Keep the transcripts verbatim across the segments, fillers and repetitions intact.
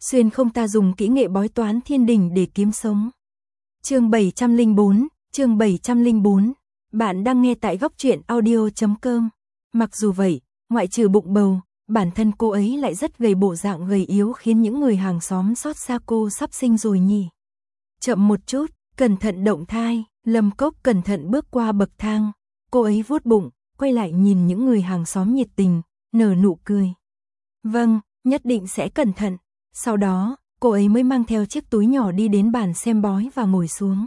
xuyên không ta dùng kỹ nghệ bói toán thiên đình để kiếm sống. Chương bảy trăm lẻ bốn, chương bảy trăm lẻ bốn. Bạn đang nghe tại góc truyện audio chấm com. Mặc dù vậy, ngoại trừ bụng bầu, bản thân cô ấy lại rất gầy, bộ dạng gầy yếu khiến những người hàng xóm xót xa. Cô sắp sinh rồi nhỉ? Chậm một chút, cẩn thận động thai. Lâm Cốc cẩn thận bước qua bậc thang. Cô ấy vuốt bụng, quay lại nhìn những người hàng xóm nhiệt tình, nở nụ cười. Vâng, nhất định sẽ cẩn thận. Sau đó, cô ấy mới mang theo chiếc túi nhỏ đi đến bàn xem bói và ngồi xuống.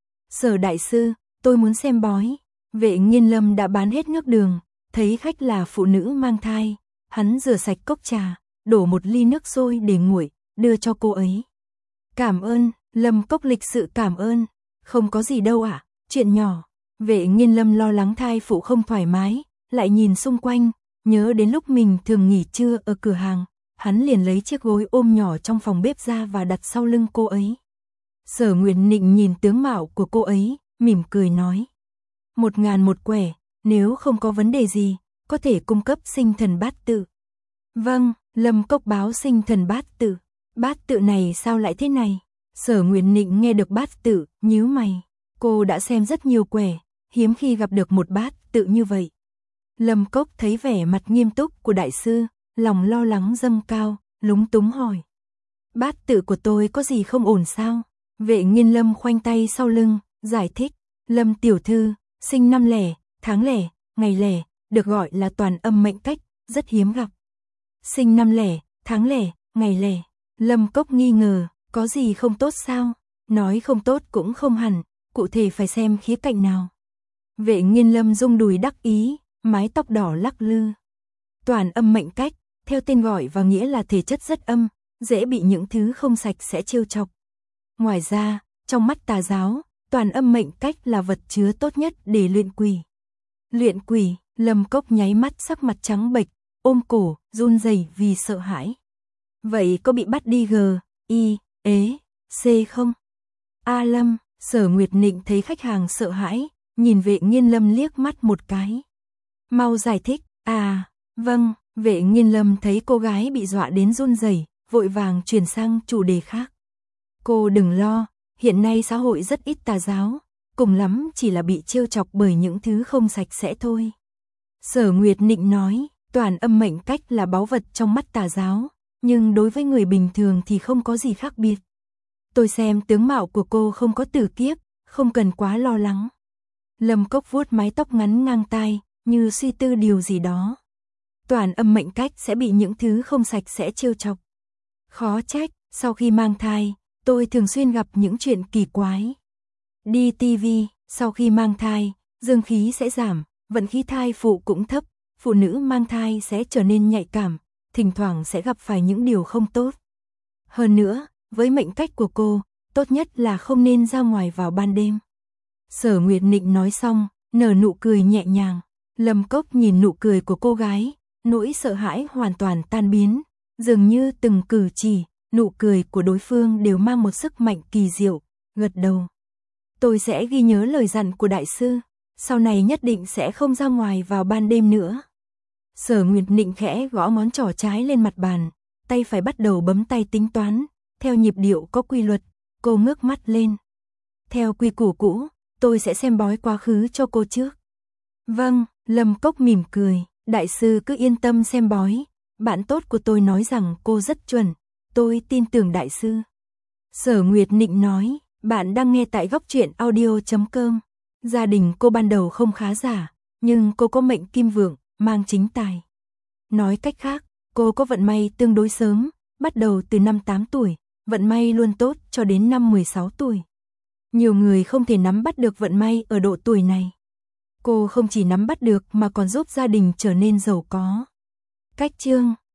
Sở đại sư, tôi muốn xem bói. Vệ Nghiên Lâm đã bán hết nước đường, thấy khách là phụ nữ mang thai. Hắn rửa sạch cốc trà, đổ một ly nước sôi để nguội, đưa cho cô ấy. Cảm ơn, Lâm Cốc lịch sự cảm ơn. Không có gì đâu ạ, à, chuyện nhỏ. Vệ Nghiên Lâm lo lắng thai phụ không thoải mái, lại nhìn xung quanh, nhớ đến lúc mình thường nghỉ trưa ở cửa hàng. Hắn liền lấy chiếc gối ôm nhỏ trong phòng bếp ra và đặt sau lưng cô ấy. Sở Nguyệt Nịnh nhìn tướng mạo của cô ấy, mỉm cười nói. Một ngàn một quẻ, nếu không có vấn đề gì, có thể cung cấp sinh thần bát tự. Vâng, Lâm Cốc báo sinh thần bát tự. Bát tự này sao lại thế này? Sở Nguyệt Nịnh nghe được bát tự, nhíu mày. Cô đã xem rất nhiều quẻ, hiếm khi gặp được một bát tự như vậy. Lâm Cốc thấy vẻ mặt nghiêm túc của đại sư, lòng lo lắng dâng cao, lúng túng hỏi. Bát tự của tôi có gì không ổn sao? Vệ Nghiên Lâm khoanh tay sau lưng, giải thích. Lâm tiểu thư, sinh năm lẻ, tháng lẻ, ngày lẻ, được gọi là toàn âm mệnh cách, rất hiếm gặp. Sinh năm lẻ, tháng lẻ, ngày lẻ. Lâm Cốc nghi ngờ, có gì không tốt sao? Nói không tốt cũng không hẳn, cụ thể phải xem khía cạnh nào. Vệ Nghiên Lâm rung đùi đắc ý, mái tóc đỏ lắc lư. Toàn âm mệnh cách, theo tên gọi và nghĩa là thể chất rất âm, dễ bị những thứ không sạch sẽ trêu chọc. Ngoài ra, trong mắt tà giáo, toàn âm mệnh cách là vật chứa tốt nhất để luyện quỷ. Luyện quỷ, Lâm Cốc nháy mắt sắc mặt trắng bệch, ôm cổ, run rẩy vì sợ hãi. Vậy có bị bắt đi G, I, ế, C không? A Lâm, Sở Nguyệt Nịnh thấy khách hàng sợ hãi, nhìn Vệ Nghiên Lâm liếc mắt một cái. Mau giải thích, à, vâng, Vệ Nghiên Lâm thấy cô gái bị dọa đến run rẩy, vội vàng chuyển sang chủ đề khác. Cô đừng lo, hiện nay xã hội rất ít tà giáo, cùng lắm chỉ là bị trêu chọc bởi những thứ không sạch sẽ thôi. Sở Nguyệt Nịnh nói, toàn âm mệnh cách là báu vật trong mắt tà giáo, nhưng đối với người bình thường thì không có gì khác biệt. Tôi xem tướng mạo của cô không có tử kiếp, không cần quá lo lắng. Lâm Cốc vuốt mái tóc ngắn ngang tai, như suy tư điều gì đó. Toàn âm mệnh cách sẽ bị những thứ không sạch sẽ trêu chọc. Khó trách, sau khi mang thai, tôi thường xuyên gặp những chuyện kỳ quái. Đi ti vi, sau khi mang thai, dương khí sẽ giảm, vận khí thai phụ cũng thấp, phụ nữ mang thai sẽ trở nên nhạy cảm, thỉnh thoảng sẽ gặp phải những điều không tốt. Hơn nữa, với mệnh cách của cô, tốt nhất là không nên ra ngoài vào ban đêm. Sở Nguyệt Nịnh nói xong, nở nụ cười nhẹ nhàng. Lâm Cốc nhìn nụ cười của cô gái, nỗi sợ hãi hoàn toàn tan biến, dường như từng cử chỉ, nụ cười của đối phương đều mang một sức mạnh kỳ diệu, gật đầu. Tôi sẽ ghi nhớ lời dặn của đại sư, sau này nhất định sẽ không ra ngoài vào ban đêm nữa. Sở Nguyệt Nịnh khẽ gõ ngón trỏ trái lên mặt bàn, tay phải bắt đầu bấm tay tính toán, theo nhịp điệu có quy luật, cô ngước mắt lên. Theo quy củ cũ, tôi sẽ xem bói quá khứ cho cô trước. Vâng, Lâm Cốc mỉm cười, đại sư cứ yên tâm xem bói, bạn tốt của tôi nói rằng cô rất chuẩn, tôi tin tưởng đại sư. Sở Nguyệt Nịnh nói, bạn đang nghe tại góc truyện audio chấm com. Gia đình cô ban đầu không khá giả, nhưng cô có mệnh kim vượng, mang chính tài. Nói cách khác, cô có vận may tương đối sớm, bắt đầu từ năm tám tuổi, vận may luôn tốt cho đến năm mười sáu tuổi. Nhiều người không thể nắm bắt được vận may ở độ tuổi này. Cô không chỉ nắm bắt được mà còn giúp gia đình trở nên giàu có. Cách chương